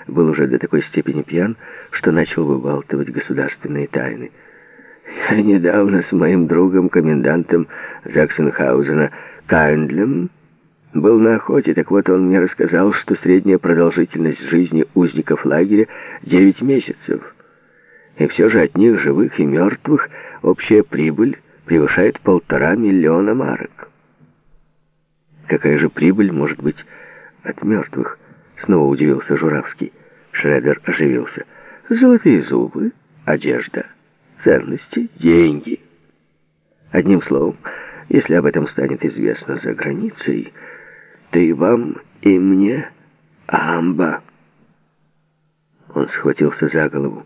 был уже до такой степени пьян, что начал выбалтывать государственные тайны. Я недавно с моим другом, комендантом Заксенхаузена Кайндлем, был на охоте. Так вот, он мне рассказал, что средняя продолжительность жизни узников лагеря 9 месяцев. И все же от них, живых и мертвых, общая прибыль превышает 1,5 миллиона марок. Какая же прибыль может быть от мертвых? Снова удивился Журавский. Шредер оживился. Золотые зубы, одежда, ценности, деньги. Одним словом, если об этом станет известно за границей, то и вам, и мне амба. Он схватился за голову.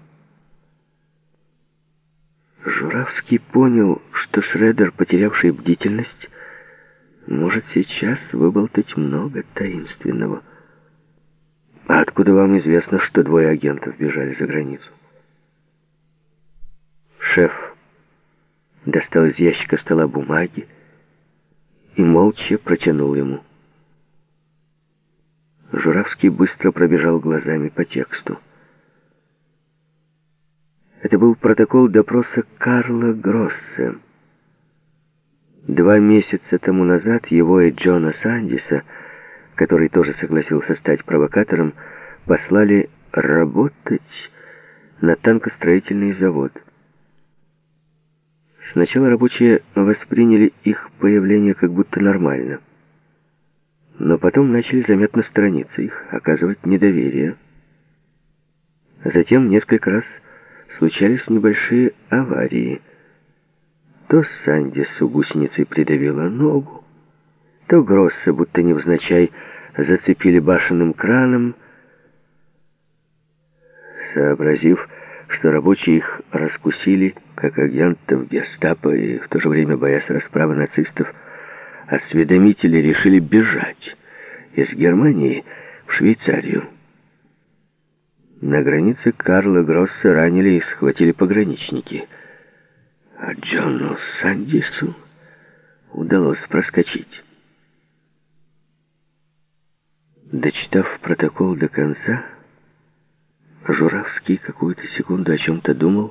Журавский понял, что Шредер, потерявший бдительность, может сейчас выболтать много таинственного. А откуда вам известно, что 2 агентов бежали за границу? Шеф достал из ящика стола бумаги и молча протянул ему. Журавский быстро пробежал глазами по тексту. Это был протокол допроса Карла Гросса. 2 месяца тому назад его и Джона Сандиса, который тоже согласился стать провокатором, послали работать на танкостроительный завод. Сначала рабочие восприняли их появление как будто нормально, но потом начали заметно сторониться их, оказывать недоверие. Затем несколько раз случались небольшие аварии. То Сандису гусеницей придавило ногу, то Гросса, будто невзначай, зацепили башенным краном. Сообразив, что рабочие их раскусили, как агентов гестапо, и в то же время, боясь расправы нацистов, осведомители решили бежать из Германии в Швейцарию. На границе Карла Гросса ранили и схватили пограничники, а Джону Сандису удалось проскочить. Дочитав протокол до конца, Журавский какую-то секунду о чем-то думал,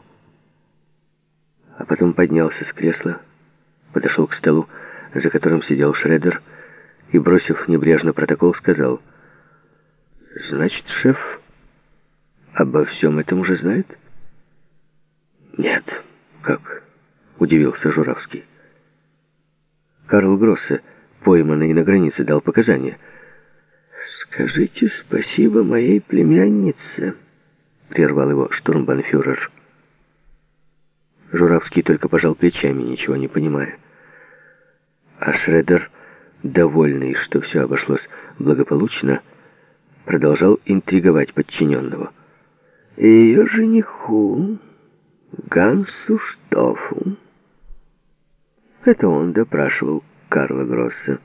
а потом поднялся с кресла, подошел к столу, за которым сидел Шредер, и, бросив небрежно протокол, сказал: «Значит, шеф обо всем этом уже знает?» «Нет». «Как?» — удивился Журавский. «Карл Гроссе, пойманный на границе, дал показания». «Скажите спасибо моей племяннице», — прервал его штурмбанфюрер. Журавский только пожал плечами, ничего не понимая. А Шредер, довольный, что все обошлось благополучно, продолжал интриговать подчиненного. «И ее жениху, Гансу Штофу». Это он допрашивал Карла Гросса.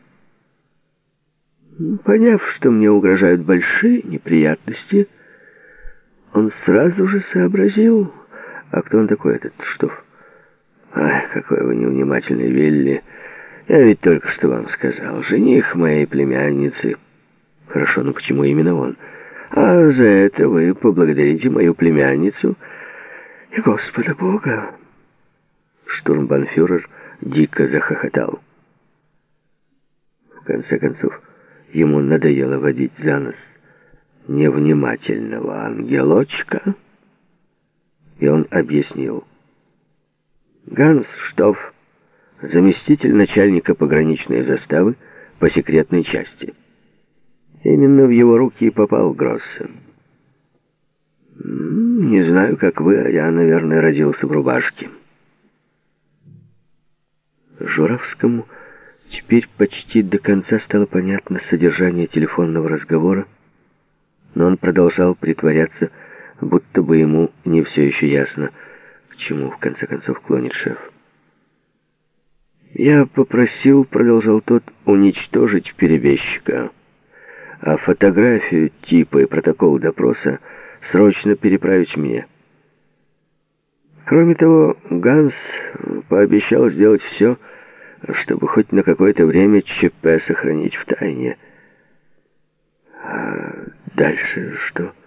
Поняв, что мне угрожают большие неприятности, он сразу же сообразил, а кто он такой, этот Штоф? Ах, какой вы невнимательный, Вилли. Я ведь только что вам сказал, жених моей племянницы. Хорошо, но почему именно он? А за это вы поблагодарите мою племянницу и Господа Бога. Штурмбанфюрер дико захохотал. В конце концов, ему надоело водить за нос невнимательного ангелочка, и он объяснил. Ганс Штоф, заместитель начальника пограничной заставы по секретной части. Именно в его руки и попал Гроссе. Не знаю, как вы, а я, наверное, родился в рубашке. Журавскому теперь почти до конца стало понятно содержание телефонного разговора, но он продолжал притворяться, будто бы ему не все еще ясно, к чему в конце концов клонит шеф. «Я попросил, — продолжал тот, — уничтожить перебежчика, а фотографию типа и протокол допроса срочно переправить мне. Кроме того, Ганс пообещал сделать все, чтобы хоть на какое-то время ЧП сохранить в тайне». «А дальше что?»